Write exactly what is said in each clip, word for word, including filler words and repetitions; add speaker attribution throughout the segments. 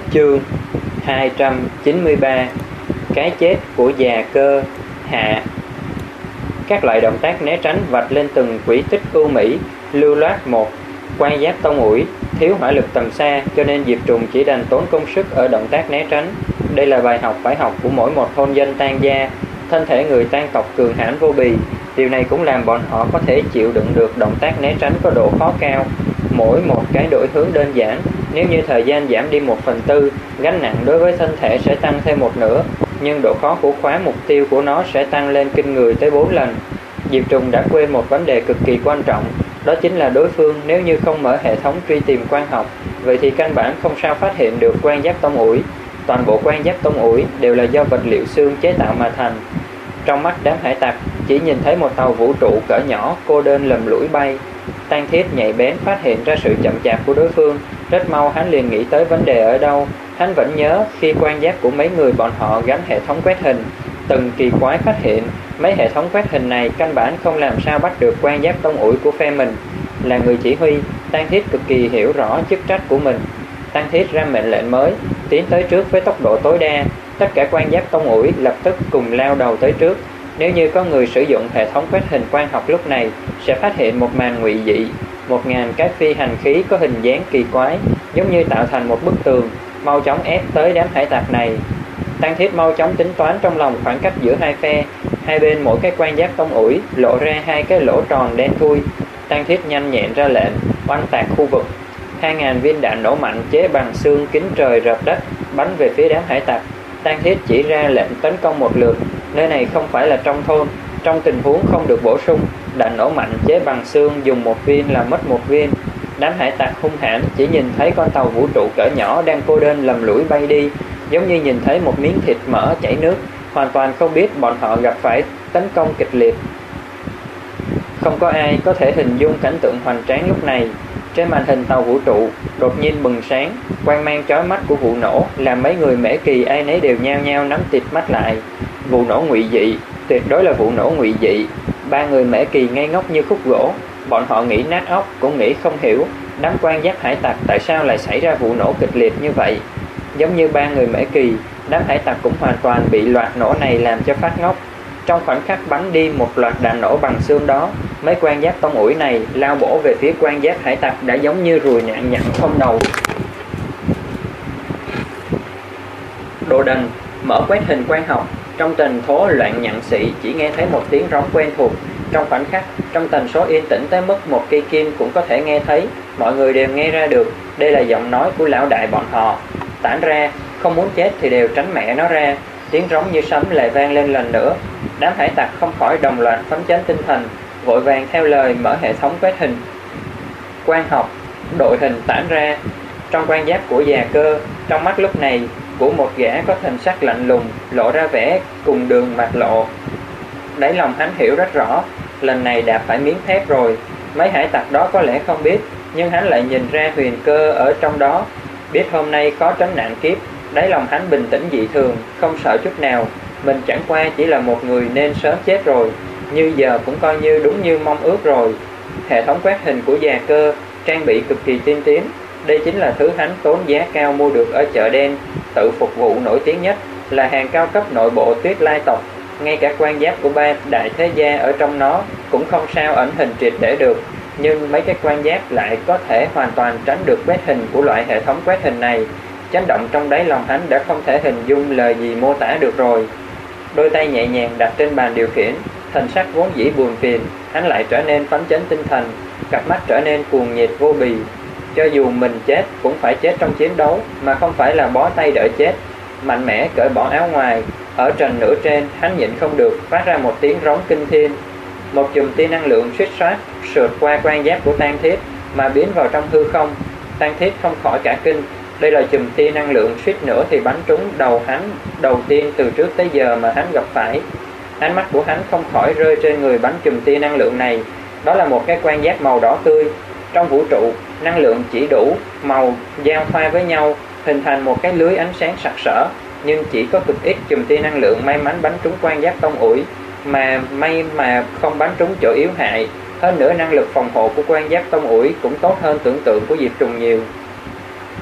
Speaker 1: Chương hai trăm chín mươi ba. Cái chết của già Cơ hạ. Các loại động tác né tránh vạch lên từng quỹ tích ưu mỹ, lưu loát một. Quan giáp tông ủi, thiếu hỏa lực tầm xa, cho nên Diệp Trùng chỉ đành tốn công sức ở động tác né tránh. Đây là bài học phải học của mỗi một thôn dân tan gia. Thân thể người tan tộc cường hãn vô bì, điều này cũng làm bọn họ có thể chịu đựng được động tác né tránh có độ khó cao. Mỗi một cái đổi hướng đơn giản, nếu như thời gian giảm đi một phần tư, gánh nặng đối với thân thể sẽ tăng thêm một nửa, nhưng độ khó của khóa mục tiêu của nó sẽ tăng lên kinh người tới bốn lần. Diệp Trùng đã quên một vấn đề cực kỳ quan trọng, đó chính là đối phương nếu như không mở hệ thống truy tìm quan học, vậy thì căn bản không sao phát hiện được quan giáp tông ủi. Toàn bộ quan giáp tông ủi đều là do vật liệu xương chế tạo mà thành. Trong mắt đám hải tặc, chỉ nhìn thấy một tàu vũ trụ cỡ nhỏ cô đơn lầm lũi bay. Tang Thiết nhạy bén phát hiện ra sự chậm chạp của đối phương, rất mau hắn liền nghĩ tới vấn đề ở đâu. Hắn vẫn nhớ khi quan giáp của mấy người bọn họ gắn hệ thống quét hình, từng kỳ quái phát hiện mấy hệ thống quét hình này căn bản không làm sao bắt được quan giáp tông ủi của phe mình. Là người chỉ huy, Tang Thiết cực kỳ hiểu rõ chức trách của mình. Tang Thiết ra mệnh lệnh mới, tiến tới trước với tốc độ tối đa. Tất cả quan giáp tông ủi lập tức cùng lao đầu tới trước. Nếu như có người sử dụng hệ thống quét hình quang học lúc này, sẽ phát hiện một màn ngụy dị, một ngàn cái phi hành khí có hình dáng kỳ quái, giống như tạo thành một bức tường, mau chóng ép tới đám hải tặc này. Tang Thiết mau chóng tính toán trong lòng khoảng cách giữa hai phe, hai bên mỗi cái quan giáp tông ủi lộ ra hai cái lỗ tròn đen thui. Tang Thiết nhanh nhẹn ra lệnh oanh tạc khu vực. Hai ngàn viên đạn nổ mạnh chế bằng xương kính trời rợp đất bắn về phía đám hải tặc. Tang Thiết chỉ ra lệnh tấn công một lượt. Nơi này không phải là trong thôn, trong tình huống không được bổ sung, đạn nổ mạnh chế bằng xương dùng một viên là mất một viên. Đám hải tặc hung hãn chỉ nhìn thấy con tàu vũ trụ cỡ nhỏ đang cô đơn lầm lũi bay đi, giống như nhìn thấy một miếng thịt mỡ chảy nước, hoàn toàn không biết bọn họ gặp phải tấn công kịch liệt. Không có ai có thể hình dung cảnh tượng hoành tráng lúc này. Trên màn hình tàu vũ trụ đột nhiên bừng sáng, quang mang chói mắt của vụ nổ làm mấy người Mễ Kỳ ai nấy đều nhao nhao nắm tịt mắt lại. Vụ nổ ngụy dị, tuyệt đối là vụ nổ ngụy dị. Ba người Mễ Kỳ ngây ngốc như khúc gỗ, bọn họ nghĩ nát óc cũng nghĩ không hiểu đám quan giáp hải tặc tại sao lại xảy ra vụ nổ kịch liệt như vậy. Giống như ba người Mễ Kỳ, đám hải tặc cũng hoàn toàn bị loạt nổ này làm cho phát ngốc. Trong khoảnh khắc bắn đi một loạt đạn nổ bằng xương đó, mấy quan giáp tông ủi này lao bổ về phía quan giáp hải tặc đã giống như ruồi nhạn nhặn không đầu. Đồ đần, mở quét hình quang học. Trong tần thố loạn nhặng xị chỉ nghe thấy một tiếng rống quen thuộc. Trong khoảnh khắc, trong tần số yên tĩnh tới mức một cây kim cũng có thể nghe thấy, mọi người đều nghe ra được đây là giọng nói của lão đại bọn họ. Tản ra, không muốn chết thì đều tránh mẹ nó ra. Tiếng rống như sấm lại vang lên lần nữa. Đám hải tặc không khỏi đồng loạt phấn chấn tinh thần, vội vàng theo lời mở hệ thống quét hình quang học. Đội hình tản ra. Trong quan giáp của già Cơ, trong mắt lúc này của một gã có thần sắc lạnh lùng, lộ ra vẻ cùng đường mạt lộ. Đáy lòng hắn hiểu rất rõ, lần này đạp phải miếng thép rồi. Mấy hải tặc đó có lẽ không biết, nhưng hắn lại nhìn ra huyền cơ ở trong đó. Biết hôm nay khó tránh nạn kiếp, đáy lòng hắn bình tĩnh dị thường, không sợ chút nào. Mình chẳng qua chỉ là một người nên sớm chết rồi, như giờ cũng coi như đúng như mong ước rồi. Hệ thống quét hình của già Cơ trang bị cực kỳ tiên tiến. Đây chính là thứ hắn tốn giá cao mua được ở chợ đen. Tự phục vụ nổi tiếng nhất là hàng cao cấp nội bộ Tuyết Lai tộc. Ngay cả quan giáp của ba đại thế gia ở trong nó cũng không sao ẩn hình triệt để được, nhưng mấy cái quan giáp lại có thể hoàn toàn tránh được quét hình của loại hệ thống quét hình này. Chấn động trong đáy lòng hắn đã không thể hình dung lời gì mô tả được rồi. Đôi tay nhẹ nhàng đặt trên bàn điều khiển, thần sắc vốn dĩ buồn phiền, hắn lại trở nên phấn chấn tinh thần, cặp mắt trở nên cuồng nhiệt vô bì. Cho dù mình chết cũng phải chết trong chiến đấu, mà không phải là bó tay đợi chết. Mạnh mẽ cởi bỏ áo ngoài, ở trần nửa trên hắn nhịn không được phát ra một tiếng rống kinh thiên. Một chùm tia năng lượng suýt soát sượt qua quan giáp của Tang Thiết mà biến vào trong hư không. Tang Thiết không khỏi cả kinh. Đây là chùm tia năng lượng suýt nữa thì bắn trúng đầu hắn đầu tiên từ trước tới giờ mà hắn gặp phải. Ánh mắt của hắn không khỏi rơi trên người bắn chùm tia năng lượng này. Đó là một cái quan giáp màu đỏ tươi. Trong vũ trụ, năng lượng chỉ đủ màu giao thoa với nhau, hình thành một cái lưới ánh sáng sặc sỡ, nhưng chỉ có cực ít chùm tia năng lượng may mắn bắn trúng quan giáp tông ủi, mà may mà không bắn trúng chỗ yếu hại. Hơn nữa năng lực phòng hộ của quan giáp tông ủi cũng tốt hơn tưởng tượng của Diệp Trùng nhiều.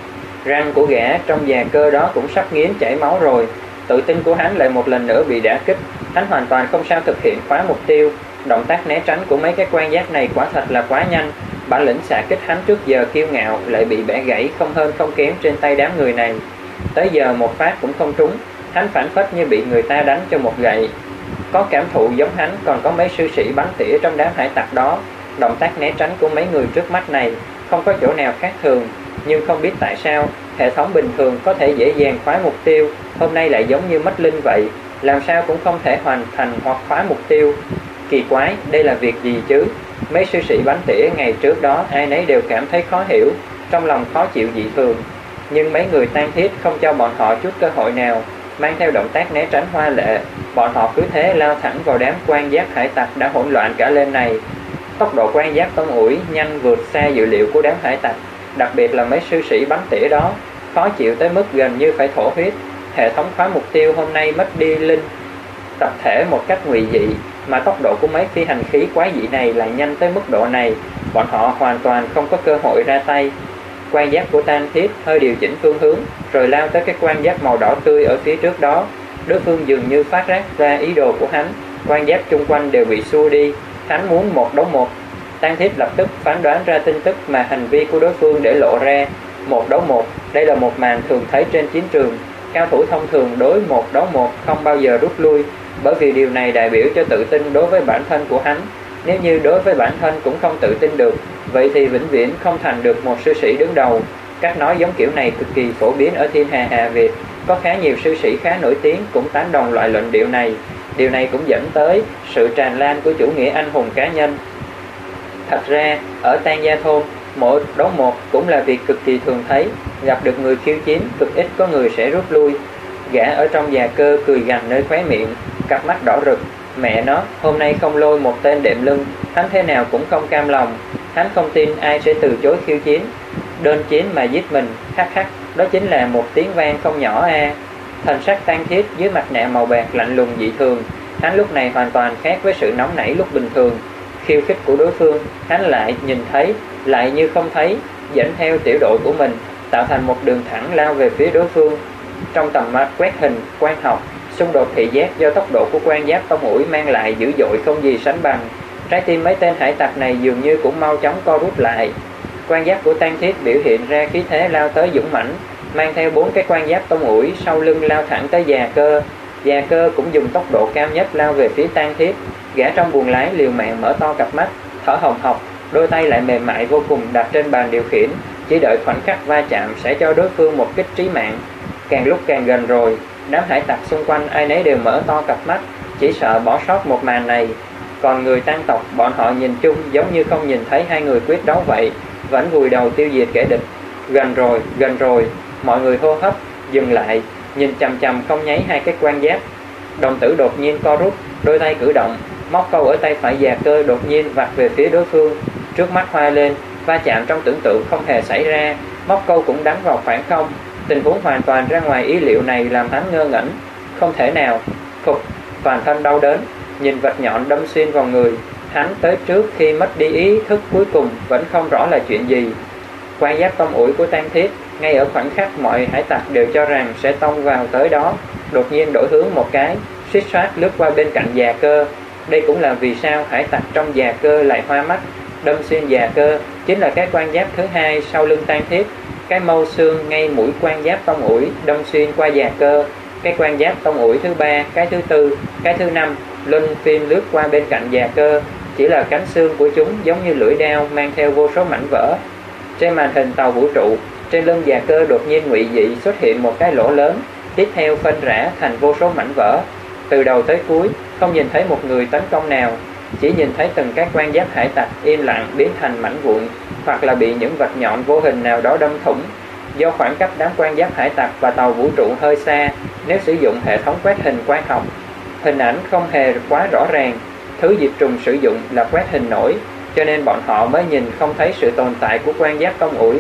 Speaker 1: Răng của gã trong già cơ đó cũng sắp nghiến chảy máu rồi. Tự tin của hắn lại một lần nữa bị đả kích. Hắn hoàn toàn không sao thực hiện khóa mục tiêu. Động tác né tránh của mấy cái quan giác này quả thật là quá nhanh. Bản lĩnh xạ kích hắn trước giờ kiêu ngạo lại bị bẻ gãy không hơn không kém trên tay đám người này. Tới giờ một phát cũng không trúng. Hắn phản phất như bị người ta đánh cho một gậy. Có cảm thụ giống hắn còn có mấy sư sĩ bắn tỉa trong đám hải tặc đó. Động tác né tránh của mấy người trước mắt này không có chỗ nào khác thường. Nhưng không biết tại sao hệ thống bình thường có thể dễ dàng khóa mục tiêu, hôm nay lại giống như mất linh vậy, làm sao cũng không thể hoàn thành hoặc khóa mục tiêu. Kỳ quái, đây là việc gì chứ? Mấy sư sĩ bắn tỉa ngày trước đó ai nấy đều cảm thấy khó hiểu, trong lòng khó chịu dị thường. Nhưng mấy người Tang Thiết không cho bọn họ chút cơ hội nào. Mang theo động tác né tránh hoa lệ, bọn họ cứ thế lao thẳng vào đám quan giác hải tặc đã hỗn loạn cả lên này. Tốc độ quan giác tông ủi nhanh vượt xa dự liệu của đám hải tặc, đặc biệt là mấy sư sĩ bắn tỉa đó, khó chịu tới mức gần như phải thổ huyết. Hệ thống khóa mục tiêu hôm nay mất đi linh tập thể một cách ngụy dị, mà tốc độ của mấy phi hành khí quái dị này lại nhanh tới mức độ này, bọn họ hoàn toàn không có cơ hội ra tay. Quan giác của Tang Thiết hơi điều chỉnh phương hướng, rồi lao tới cái quan giác màu đỏ tươi ở phía trước đó. Đối phương dường như phát giác ra ý đồ của hắn, quan giác chung quanh đều bị xua đi. Hắn muốn một đấu một. Tang Thiết lập tức phán đoán ra tin tức mà hành vi của đối phương để lộ ra. Một đấu một, đây là một màn thường thấy trên chiến trường. Cao thủ thông thường đối một đấu một không bao giờ rút lui, bởi vì điều này đại biểu cho tự tin đối với bản thân của hắn. Nếu như đối với bản thân cũng không tự tin được, vậy thì vĩnh viễn không thành được một sư sĩ đứng đầu. Cách nói giống kiểu này cực kỳ phổ biến ở thiên hà Hà Việt. Có khá nhiều sư sĩ khá nổi tiếng cũng tán đồng loại luận điệu này. Điều này cũng dẫn tới sự tràn lan của chủ nghĩa anh hùng cá nhân. Thật ra, ở Tang Gia Thôn, mỗi đấu một cũng là việc cực kỳ thường thấy. Gặp được người khiêu chiến, cực ít có người sẽ rút lui. Gã ở trong già cơ cười gằn nơi khóe miệng, cặp mắt đỏ rực. Mẹ nó, hôm nay không lôi một tên đệm lưng, hắn thế nào cũng không cam lòng. Hắn không tin ai sẽ từ chối khiêu chiến. Đơn chiến mà giết mình, hắc hắc, đó chính là một tiếng vang không nhỏ a. À. Thần sắc Tang Thiết dưới mặt nạ màu bạc lạnh lùng dị thường. Hắn lúc này hoàn toàn khác với sự nóng nảy lúc bình thường. Khiêu khích của đối phương, hắn lại nhìn thấy, lại như không thấy, dẫn theo tiểu đội của mình, tạo thành một đường thẳng lao về phía đối phương. Trong tầm mắt quét hình, quan học, xung đột thị giác do tốc độ của quan giác tông ủi mang lại dữ dội không gì sánh bằng. Trái tim mấy tên hải tặc này dường như cũng mau chóng co rút lại. Quan giác của Tang Thiết biểu hiện ra khí thế lao tới dũng mãnh, mang theo bốn cái quan giác tông ủi sau lưng lao thẳng tới già cơ. Già cơ cũng dùng tốc độ cao nhất lao về phía Tang Thiết. Gã trong buồng lái liều mạng mở to cặp mắt, thở hồng hộc, đôi tay lại mềm mại vô cùng đặt trên bàn điều khiển, chỉ đợi khoảnh khắc va chạm sẽ cho đối phương một kích trí mạng. Càng lúc càng gần rồi, đám hải tặc xung quanh ai nấy đều mở to cặp mắt, chỉ sợ bỏ sót một màn này. Còn người Tang tộc, bọn họ nhìn chung giống như không nhìn thấy hai người quyết đấu vậy, vẫn vùi đầu tiêu diệt kẻ địch. Gần rồi, gần rồi, mọi người hô hấp, dừng lại, nhìn chằm chằm không nháy hai cái quan giác. Đồng tử đột nhiên co rút, đôi tay cử động, móc câu ở tay phải già cơ đột nhiên vạch về phía đối phương. Trước mắt hoa lên, va chạm trong tưởng tượng không hề xảy ra, móc câu cũng đánh vào khoảng không. Tình huống hoàn toàn ra ngoài ý liệu này làm hắn ngơ ngẩn. Không thể nào. Khục, toàn thân đau đớn, nhìn vật nhọn đâm xuyên vào người. Hắn tới trước khi mất đi ý thức cuối cùng vẫn không rõ là chuyện gì. Quan giác tông ủi của Tang Thiết, ngay ở khoảnh khắc mọi hải tặc đều cho rằng sẽ tông vào tới đó, đột nhiên đổi hướng một cái, suýt soát lướt qua bên cạnh già cơ. Đây cũng là vì sao hải tặc trong già cơ lại hoa mắt. Đâm xuyên già cơ chính là cái quan giáp thứ hai sau lưng Tang Thiết. Cái mâu xương ngay mũi quan giáp tông ủi đâm xuyên qua già cơ. Cái quan giáp tông ủi thứ ba, cái thứ tư, cái thứ năm luân phiên lướt qua bên cạnh già cơ. Chỉ là cánh xương của chúng giống như lưỡi dao mang theo vô số mảnh vỡ. Trên màn hình tàu vũ trụ, trên lưng già cơ đột nhiên ngụy dị xuất hiện một cái lỗ lớn, tiếp theo phân rã thành vô số mảnh vỡ. Từ đầu tới cuối không nhìn thấy một người tấn công nào, chỉ nhìn thấy từng cái quan giáp hải tặc im lặng biến thành mảnh vụn, hoặc là bị những vật nhọn vô hình nào đó đâm thủng. Do khoảng cách đám quan giáp hải tặc và tàu vũ trụ hơi xa, nếu sử dụng hệ thống quét hình quang học, hình ảnh không hề quá rõ ràng. Thứ Diệp Trùng sử dụng là quét hình nổi, cho nên bọn họ mới nhìn không thấy sự tồn tại của quan giáp tông ủi.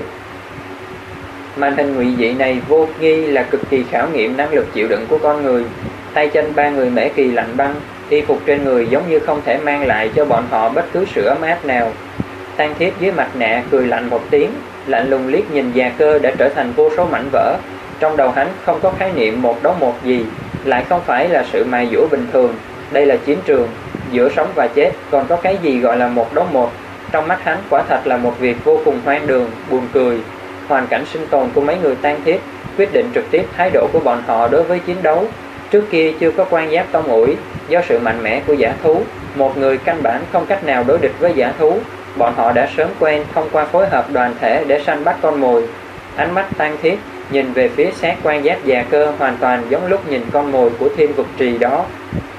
Speaker 1: Màn hình ngụy dị này vô nghi là cực kỳ khảo nghiệm năng lực chịu đựng của con người. Tay chân ba người Mễ Kỳ lạnh băng, y phục trên người giống như không thể mang lại cho bọn họ bất cứ sự ấm áp nào. Tang Thiết dưới mặt nạ cười lạnh một tiếng, lạnh lùng liếc nhìn già Cơ đã trở thành vô số mảnh vỡ. Trong đầu hắn không có khái niệm một đấu một gì, lại không phải là sự mài dũa bình thường. Đây là chiến trường, giữa sống và chết, còn có cái gì gọi là một đấu một. Trong mắt hắn quả thật là một việc vô cùng hoang đường, buồn cười. Hoàn cảnh sinh tồn của mấy người tang thiết quyết định trực tiếp thái độ của bọn họ đối với chiến đấu. Trước kia chưa có quan giáp tông ủi, do sự mạnh mẽ của dã thú, một người căn bản không cách nào đối địch với dã thú. Bọn họ đã sớm quen thông qua phối hợp đoàn thể để săn bắt con mồi. Ánh mắt tang thiết nhìn về phía xác quan giáp già Cơ hoàn toàn giống lúc nhìn con mồi của thiên vực trì đó.